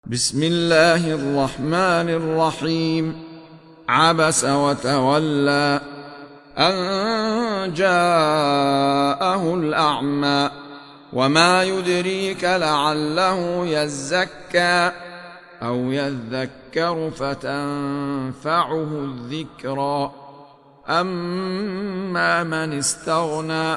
بسم الله الرحمن الرحيم. عبس وتولى أن جاءه الأعمى وما يدريك لعله يزكى أو يذكر فتنفعه الذكرى. أما من استغنى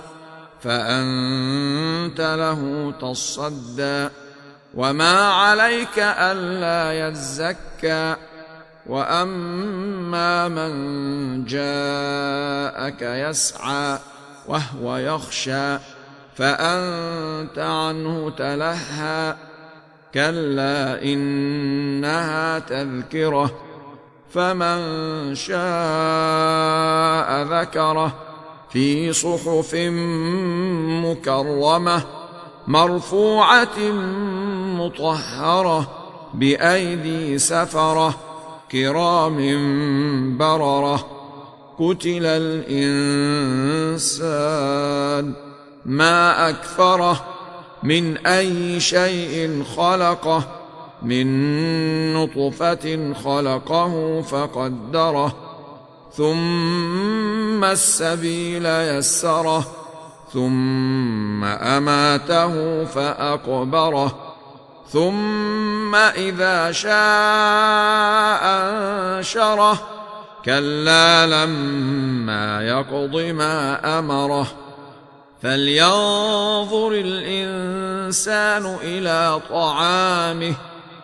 فأنت له تصدى وما عليك ألا يزكى. وأما من جاءك يسعى وهو يخشى فأنت عنه تلهى. كلا إنها تذكرة فمن شاء ذكره في صحف مكرمة مرفوعة مطهرة بأيدي سفرة كرام بررة. قتل الإنسان ما أكفره من أي شيء خلقه من نطفة خلقه فقدره ثم السبيل يسره ثم أماته فأقبره ثم إذا شاء أنشره. كلا لما يقض ما أمره. فلينظر الإنسان إلى طعامه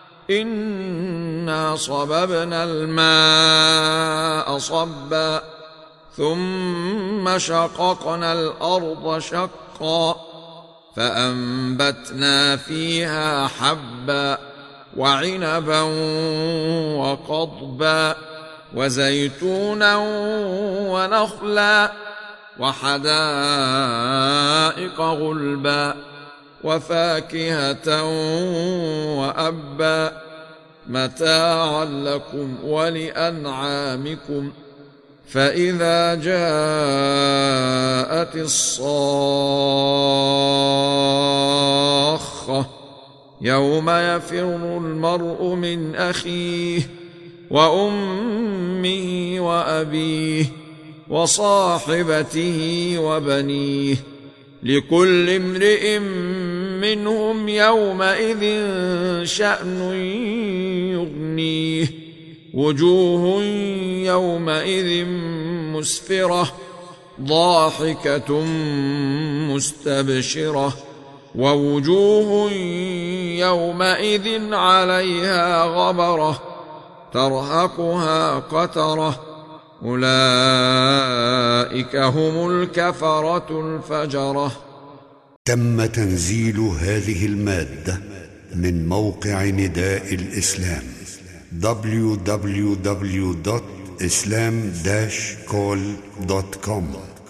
إنا صببنا الماء صبا ثم شققنا الأرض شقا فأنبتنا فيها حبا وعنبا وقضبا وزيتونا ونخلا وحدائق غلبا وفاكهة وأبا متاعا لكم ولأنعامكم. فإذا جاءت الصاخة يوم يفر المرء من أخيه وأمه وأبيه وصاحبته وبنيه لكل امرئ منهم يومئذ شأن يغنيه. وجوه يومئذ مسفرة ضاحكة مستبشرة ووجوه يومئذ عليها غبرة ترهقها قترة. أولئك هم الكفرة الفجرة. تم تنزيل هذه المادة من موقع نداء الإسلام www.islam-call.com